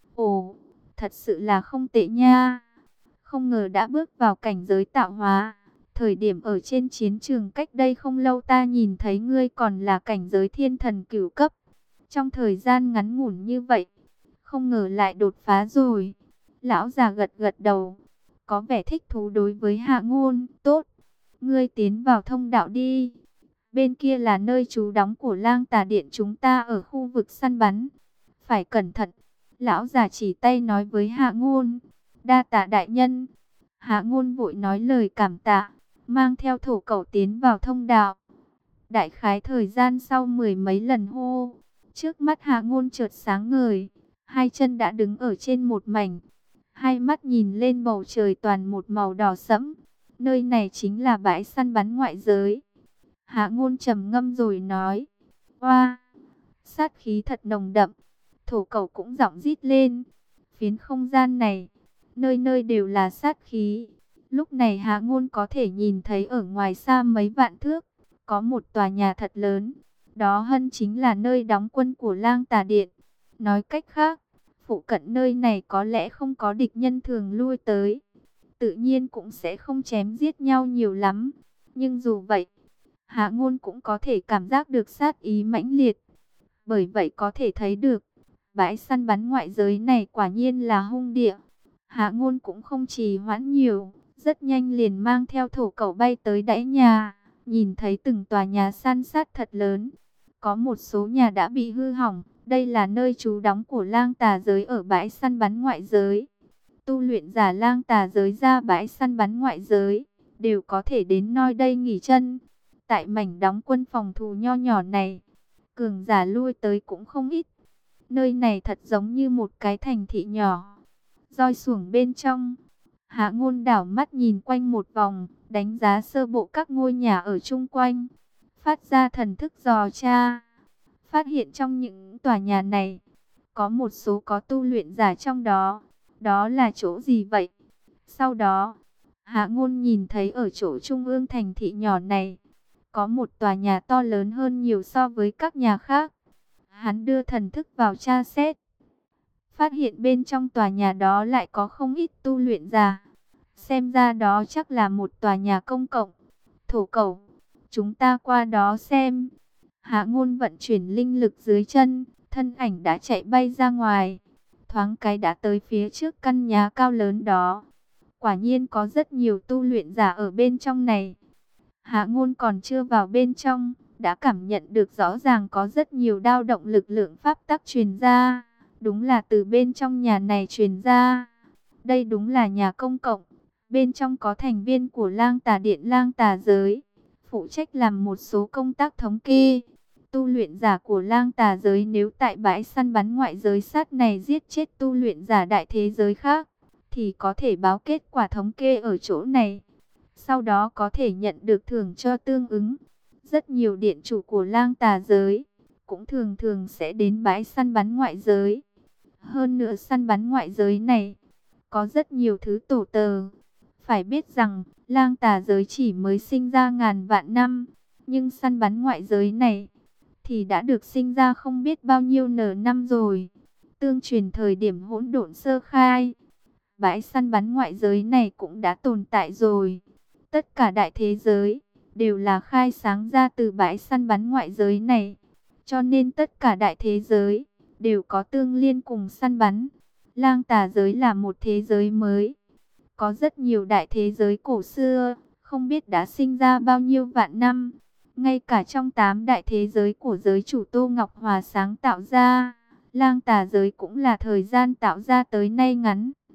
Ồ, thật sự là không tệ nha. Không ngờ đã bước vào cảnh giới tạo hóa. Thời điểm ở trên chiến trường cách đây không lâu ta nhìn thấy ngươi còn là cảnh giới thiên thần cửu cấp. Trong thời gian ngắn ngủn như vậy, không ngờ lại đột phá rồi. Lão già gật gật đầu, có vẻ thích thú đối với Hạ Ngôn. Tốt, ngươi tiến vào thông đạo đi. Bên kia là nơi trú đóng của Lang Tà Điện chúng ta ở khu vực săn bắn. Phải cẩn thận. Lão già chỉ tay nói với Hạ Ngôn. Đa tạ đại nhân. Hạ Ngôn vội nói lời cảm tạ, mang theo Thổ Cẩu tiến vào thông đạo. Đại khái thời gian sau mười mấy lần hô, trước mắt Hạ Ngôn chợt sáng ngời, hai chân đã đứng ở trên một mảnh, hai mắt nhìn lên bầu trời toàn một màu đỏ sẫm. Nơi này chính là bãi săn bắn ngoại giới. Hạ Ngôn trầm ngâm rồi nói, oa, sát khí thật nồng đậm. Thổ Cẩu cũng giọng rít lên, phiến không gian này, nơi nơi đều là sát khí. Lúc này Hạ Ngôn có thể nhìn thấy ở ngoài xa mấy vạn thước, có một tòa nhà thật lớn. Đó hân chính là nơi đóng quân của Lang Tà Điện. Nói cách khác, phụ cận nơi này có lẽ không có địch nhân thường lui tới. Tự nhiên cũng sẽ không chém giết nhau nhiều lắm. Nhưng dù vậy, Hạ Ngôn cũng có thể cảm giác được sát ý mãnh liệt. Bởi vậy có thể thấy được, bãi săn bắn ngoại giới này quả nhiên là hung địa. Hạ Ngôn cũng không trì hoãn nhiều, rất nhanh liền mang theo Thổ Cẩu bay tới dãy nhà. Nhìn thấy từng tòa nhà san sát thật lớn, có một số nhà đã bị hư hỏng. Đây là nơi trú đóng của Lang Tà giới ở bãi săn bắn ngoại giới. Tu luyện giả Lang Tà giới ra bãi săn bắn ngoại giới, đều có thể đến nơi đây nghỉ chân. Tại mảnh đóng quân phòng thủ nho nhỏ này, cường giả lui tới cũng không ít. Nơi này thật giống như một cái thành thị nhỏ. Roi xuồng bên trong, Hạ Ngôn đảo mắt nhìn quanh một vòng, đánh giá sơ bộ các ngôi nhà ở chung quanh, phát ra thần thức dò tra. Phát hiện trong những tòa nhà này, có một số có tu luyện giả trong đó. Đó là chỗ gì vậy? Sau đó, Hạ Ngôn nhìn thấy ở chỗ trung ương thành thị nhỏ này, có một tòa nhà to lớn hơn nhiều so với các nhà khác. Hắn đưa thần thức vào tra xét, phát hiện bên trong tòa nhà đó lại có không ít tu luyện giả. Xem ra đó chắc là một tòa nhà công cộng. Thổ Cẩu, chúng ta qua đó xem. Hạ Ngôn vận chuyển linh lực dưới chân, thân ảnh đã chạy bay ra ngoài, thoáng cái đã tới phía trước căn nhà cao lớn đó. Quả nhiên có rất nhiều tu luyện giả ở bên trong này. Hạ Ngôn còn chưa vào bên trong, đã cảm nhận được rõ ràng có rất nhiều dao động lực lượng pháp tắc truyền ra. Đúng là từ bên trong nhà này truyền ra. Đây đúng là nhà công cộng. Bên trong có thành viên của Lang Tà Điện Lang Tà giới, phụ trách làm một số công tác thống kê. Tu luyện giả của Lang Tà giới nếu tại bãi săn bắn ngoại giới sát này giết chết tu luyện giả đại thế giới khác, thì có thể báo kết quả thống kê ở chỗ này. Sau đó có thể nhận được thưởng cho tương ứng. Rất nhiều điện chủ của Lang Tà giới cũng thường thường sẽ đến bãi săn bắn ngoại giới. Hơn nữa săn bắn ngoại giới này có rất nhiều thứ tổ tờ. Phải biết rằng Lang Tà giới chỉ mới sinh ra ngàn vạn năm, nhưng săn bắn ngoại giới này thì đã được sinh ra không biết bao nhiêu năm rồi. Tương truyền thời điểm hỗn độn sơ khai, bãi săn bắn ngoại giới này cũng đã tồn tại rồi. Tất cả đại thế giới đều là khai sáng ra từ bãi săn bắn ngoại giới này. Cho nên tất cả đại thế giới đều có tương liên cùng săn bắn. Lang Tà giới là một thế giới mới. Có rất nhiều đại thế giới cổ xưa, không biết đã sinh ra bao nhiêu vạn năm. Ngay cả trong 8 đại thế giới của giới chủ Tô Ngọc Hòa sáng tạo ra, Lang Tà giới cũng là thời gian tạo ra tới nay ngắn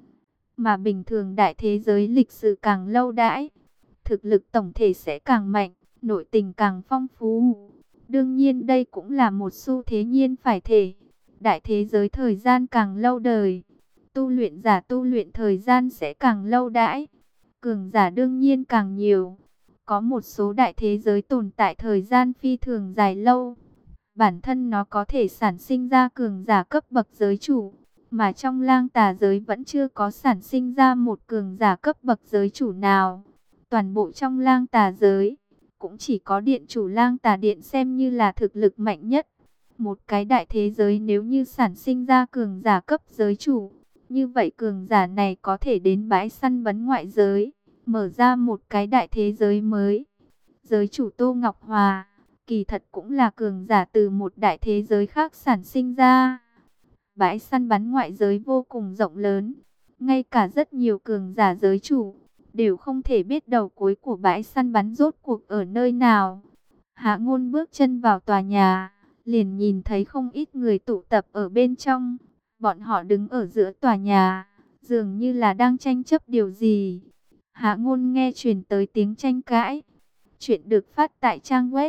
Mà bình thường đại thế giới lịch sử càng lâu đãi, thực lực tổng thể sẽ càng mạnh, nội tình càng phong phú. Đương nhiên đây cũng là một xu thế nhiên phải thể. Đại thế giới thời gian càng lâu đời, tu luyện giả tu luyện thời gian sẽ càng lâu đãi. Cường giả đương nhiên càng nhiều. Có một số đại thế giới tồn tại thời gian phi thường dài lâu. Bản thân nó có thể sản sinh ra cường giả cấp bậc giới chủ. Mà trong lang tà giới vẫn chưa có sản sinh ra một cường giả cấp bậc giới chủ nào. Toàn bộ trong lang tà giới, cũng chỉ có điện chủ lang tà điện xem như là thực lực mạnh nhất. Một cái đại thế giới nếu như sản sinh ra cường giả cấp giới chủ, như vậy cường giả này có thể đến bãi săn bắn ngoại giới, mở ra một cái đại thế giới mới. Giới chủ Tô Ngọc Hòa, kỳ thật cũng là cường giả từ một đại thế giới khác sản sinh ra. Bãi săn bắn ngoại giới vô cùng rộng lớn, ngay cả rất nhiều cường giả giới chủ đều không thể biết đầu cuối của bãi săn bắn rốt cuộc ở nơi nào. Hạ Ngôn bước chân vào tòa nhà, liền nhìn thấy không ít người tụ tập ở bên trong. Bọn họ đứng ở giữa tòa nhà, dường như là đang tranh chấp điều gì. Hạ Ngôn nghe truyền tới tiếng tranh cãi. Chuyện được phát tại trang web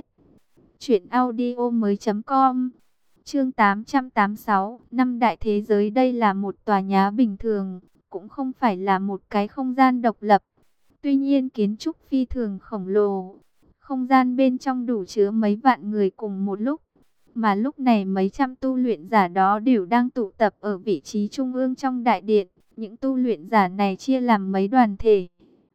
truyệnaudiomoi.com. Chương 886, năm đại thế giới. Đây là một tòa nhà bình thường, cũng không phải là một cái không gian độc lập. Tuy nhiên kiến trúc phi thường khổng lồ, không gian bên trong đủ chứa mấy vạn người cùng một lúc. Mà lúc này mấy trăm tu luyện giả đó đều đang tụ tập ở vị trí trung ương trong đại điện. Những tu luyện giả này chia làm mấy đoàn thể.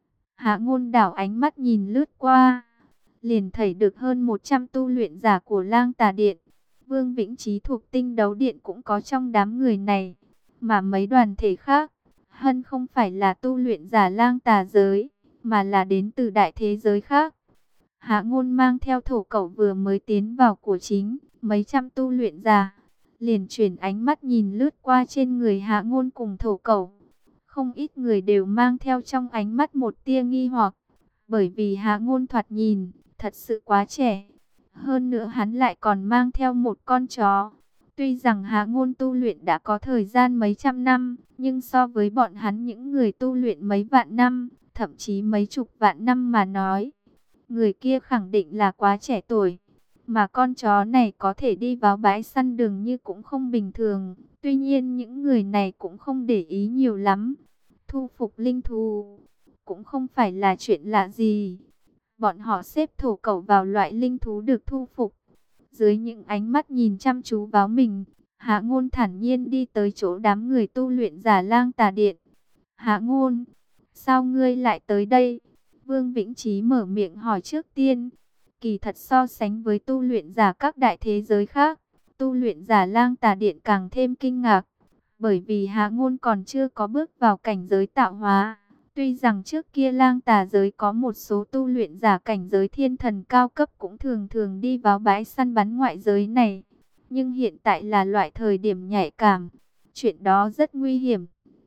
Hạ Ngôn đảo ánh mắt nhìn lướt qua, liền thấy được hơn 100 tu luyện giả của Lang Tà Điện. Vương Vĩnh Chí thuộc Tinh Đấu Điện cũng có trong đám người này. Mà mấy đoàn thể khác, hân không phải là tu luyện giả Lang Tà giới, mà là đến từ đại thế giới khác. Hạ Ngôn mang theo thổ cẩu vừa mới tiến vào của chính, mấy trăm tu luyện giả, liền chuyển ánh mắt nhìn lướt qua trên người Hạ Ngôn cùng thổ cẩu. Không ít người đều mang theo trong ánh mắt một tia nghi hoặc, bởi vì Hạ Ngôn thoạt nhìn thật sự quá trẻ. Hơn nữa hắn lại còn mang theo một con chó. Tuy rằng Hạ Ngôn tu luyện đã có thời gian mấy trăm năm, nhưng so với bọn hắn những người tu luyện mấy vạn năm, thậm chí mấy chục vạn năm mà nói, người kia khẳng định là quá trẻ tuổi. Mà con chó này có thể đi vào bãi săn dường như cũng không bình thường. Tuy nhiên những người này cũng không để ý nhiều lắm. Thu phục linh thú cũng không phải là chuyện lạ gì. Bọn họ xếp thổ cẩu vào loại linh thú được thu phục. Dưới những ánh mắt nhìn chăm chú vào mình, Hạ Ngôn thản nhiên đi tới chỗ đám người tu luyện giả Lang Tà Điện. Hạ Ngôn, sao ngươi lại tới đây? Vương Vĩnh Chí mở miệng hỏi trước tiên. Kỳ thật so sánh với tu luyện giả các đại thế giới khác, tu luyện giả Lang Tà Điện càng thêm kinh ngạc. Bởi vì Hạ Ngôn còn chưa có bước vào cảnh giới tạo hóa. Tuy rằng trước kia Lang Tà giới có một số tu luyện giả cảnh giới thiên thần cao cấp cũng thường thường đi vào bãi săn bắn ngoại giới này. Nhưng hiện tại là loại thời điểm nhạy cảm. Chuyện đó rất nguy hiểm.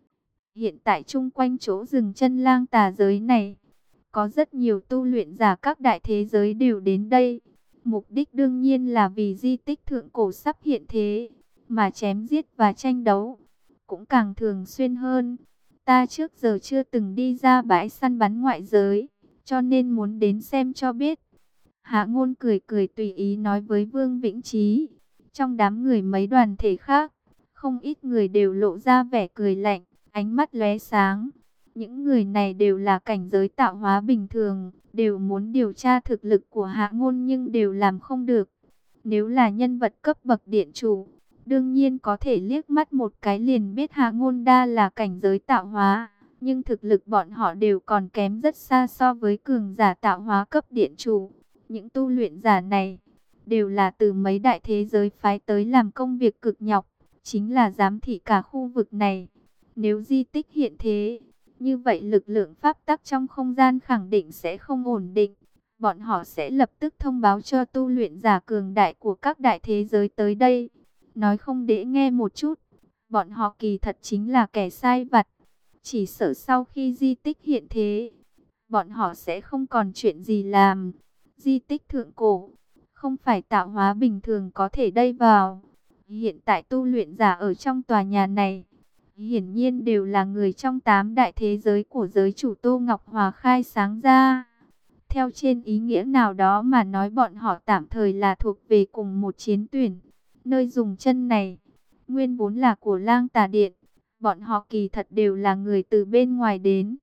Hiện tại chung quanh chỗ dừng chân Lang Tà giới này, có rất nhiều tu luyện giả các đại thế giới đều đến đây. Mục đích đương nhiên là vì di tích thượng cổ sắp hiện thế, mà chém giết và tranh đấu cũng càng thường xuyên hơn. Ta trước giờ chưa từng đi ra bãi săn bắn ngoại giới, cho nên muốn đến xem cho biết. Hạ Ngôn cười cười tùy ý nói với Vương Vĩnh Chí. Trong đám người mấy đoàn thể khác, không ít người đều lộ ra vẻ cười lạnh, ánh mắt lóe sáng. Những người này đều là cảnh giới tạo hóa bình thường, đều muốn điều tra thực lực của Hạ Ngôn nhưng đều làm không được. Nếu là nhân vật cấp bậc điện chủ, đương nhiên có thể liếc mắt một cái liền biết Hạ Ngôn đa là cảnh giới tạo hóa. Nhưng thực lực bọn họ đều còn kém rất xa so với cường giả tạo hóa cấp điện chủ. Những tu luyện giả này đều là từ mấy đại thế giới phái tới làm công việc cực nhọc, chính là giám thị cả khu vực này. Nếu di tích hiện thế, như vậy lực lượng pháp tắc trong không gian khẳng định sẽ không ổn định. Bọn họ sẽ lập tức thông báo cho tu luyện giả cường đại của các đại thế giới tới đây. Nói không dễ nghe một chút, bọn họ kỳ thật chính là kẻ sai vặt. Chỉ sợ sau khi di tích hiện thế, bọn họ sẽ không còn chuyện gì làm. Di tích thượng cổ, không phải tạo hóa bình thường có thể đây vào. Hiện tại tu luyện giả ở trong tòa nhà này, hiển nhiên đều là người trong 8 đại thế giới của giới chủ Tô Ngọc Hòa khai sáng ra. Theo trên ý nghĩa nào đó mà nói, bọn họ tạm thời là thuộc về cùng một chiến tuyển. Nơi dùng chân này, nguyên vốn là của Lang Tà Điện. Bọn họ kỳ thật đều là người từ bên ngoài đến.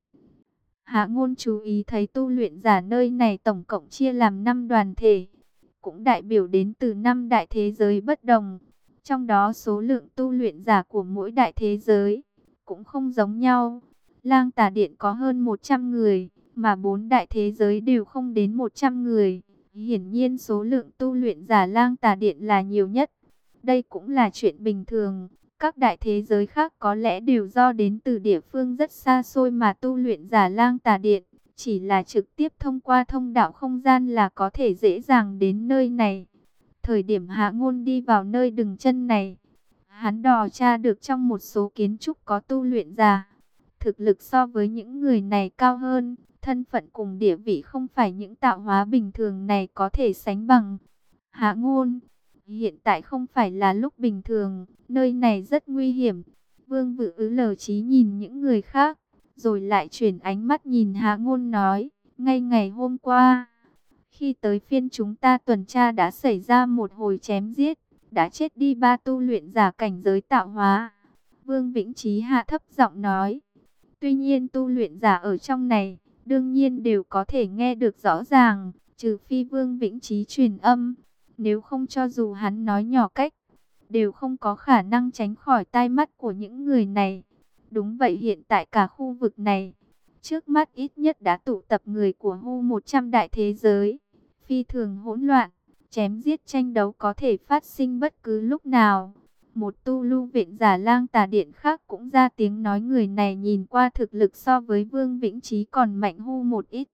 Hạ Ngôn chú ý thấy tu luyện giả nơi này tổng cộng chia làm 5 đoàn thể, cũng đại biểu đến từ 5 đại thế giới bất đồng. Trong đó số lượng tu luyện giả của mỗi đại thế giới cũng không giống nhau. Lang Tà Điện có hơn 100 người, mà 4 đại thế giới đều không đến 100 người. Hiển nhiên số lượng tu luyện giả Lang Tà Điện là nhiều nhất. Đây cũng là chuyện bình thường. Các đại thế giới khác có lẽ đều do đến từ địa phương rất xa xôi mà tu luyện giả Lang Tà Điện chỉ là trực tiếp thông qua thông đạo không gian là có thể dễ dàng đến nơi này. Thời điểm Hạ Ngôn đi vào nơi dừng chân này, hắn dò tra được trong một số kiến trúc có tu luyện giả. Thực lực so với những người này cao hơn, thân phận cùng địa vị không phải những tạo hóa bình thường này có thể sánh bằng. Hạ Ngôn, hiện tại không phải là lúc bình thường, nơi này rất nguy hiểm. Vương Vự Ứ lờ trí nhìn những người khác, rồi lại chuyển ánh mắt nhìn Hạ Ngôn nói, ngay ngày hôm qua, khi tới phiên chúng ta tuần tra đã xảy ra một hồi chém giết, đã chết đi 3 tu luyện giả cảnh giới tạo hóa. Vương Vĩnh Chí hạ thấp giọng nói, tuy nhiên tu luyện giả ở trong này, đương nhiên đều có thể nghe được rõ ràng, trừ phi Vương Vĩnh Chí truyền âm. Nếu không cho dù hắn nói nhỏ cách, đều không có khả năng tránh khỏi tai mắt của những người này. Đúng vậy, hiện tại cả khu vực này, trước mắt ít nhất đã tụ tập người của Hu 100 đại thế giới. Phi thường hỗn loạn, chém giết tranh đấu có thể phát sinh bất cứ lúc nào. Một tu lưu viện giả Lang Tà Điện khác cũng ra tiếng nói người này nhìn qua thực lực so với Vương Vĩnh Chí còn mạnh Hu một ít.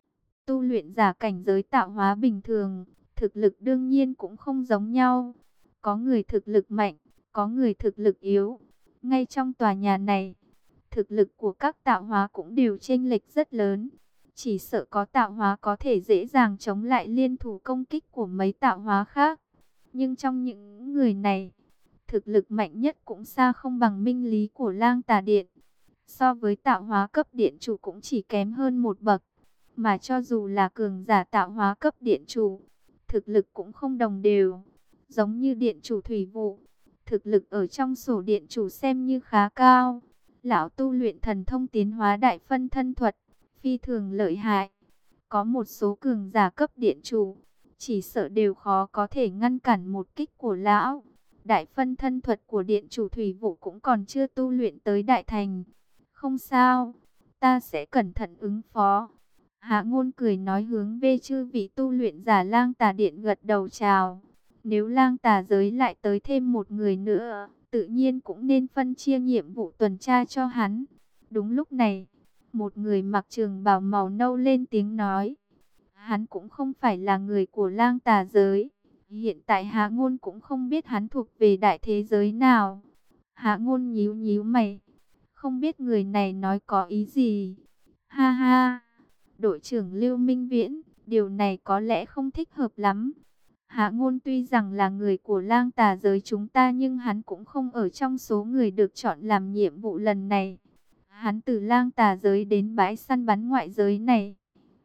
Tu luyện giả cảnh giới tạo hóa bình thường, thực lực đương nhiên cũng không giống nhau. Có người thực lực mạnh, có người thực lực yếu. Ngay trong tòa nhà này, thực lực của các tạo hóa cũng đều chênh lệch rất lớn. Chỉ sợ có tạo hóa có thể dễ dàng chống lại liên thủ công kích của mấy tạo hóa khác. Nhưng trong những người này, thực lực mạnh nhất cũng xa không bằng minh lý của Lang Tà Điện. So với tạo hóa cấp điện chủ cũng chỉ kém hơn một bậc. Mà cho dù là cường giả tạo hóa cấp điện chủ, thực lực cũng không đồng đều. Giống như điện chủ thủy vụ, thực lực ở trong sổ điện chủ xem như khá cao. Lão tu luyện thần thông tiến hóa đại phân thân thuật, phi thường lợi hại. Có một số cường giả cấp điện chủ, chỉ sợ đều khó có thể ngăn cản một kích của lão. Đại phân thân thuật của điện chủ thủy vụ cũng còn chưa tu luyện tới đại thành. Không sao, ta sẽ cẩn thận ứng phó. Hạ Ngôn cười nói hướng về chư vị tu luyện giả Lang Tà Điện gật đầu chào. Nếu Lang Tà giới lại tới thêm một người nữa, tự nhiên cũng nên phân chia nhiệm vụ tuần tra cho hắn. Đúng lúc này, một người mặc trường bào màu nâu lên tiếng nói. Hắn cũng không phải là người của Lang Tà giới. Hiện tại Hạ Ngôn cũng không biết hắn thuộc về đại thế giới nào. Hạ Ngôn nhíu nhíu mày, không biết người này nói có ý gì. Ha ha, đội trưởng Lưu Minh Viễn, điều này có lẽ không thích hợp lắm. Hạ Ngôn tuy rằng là người của Lang Tà giới chúng ta, nhưng hắn cũng không ở trong số người được chọn làm nhiệm vụ lần này. Hắn từ Lang Tà giới đến bãi săn bắn ngoại giới này,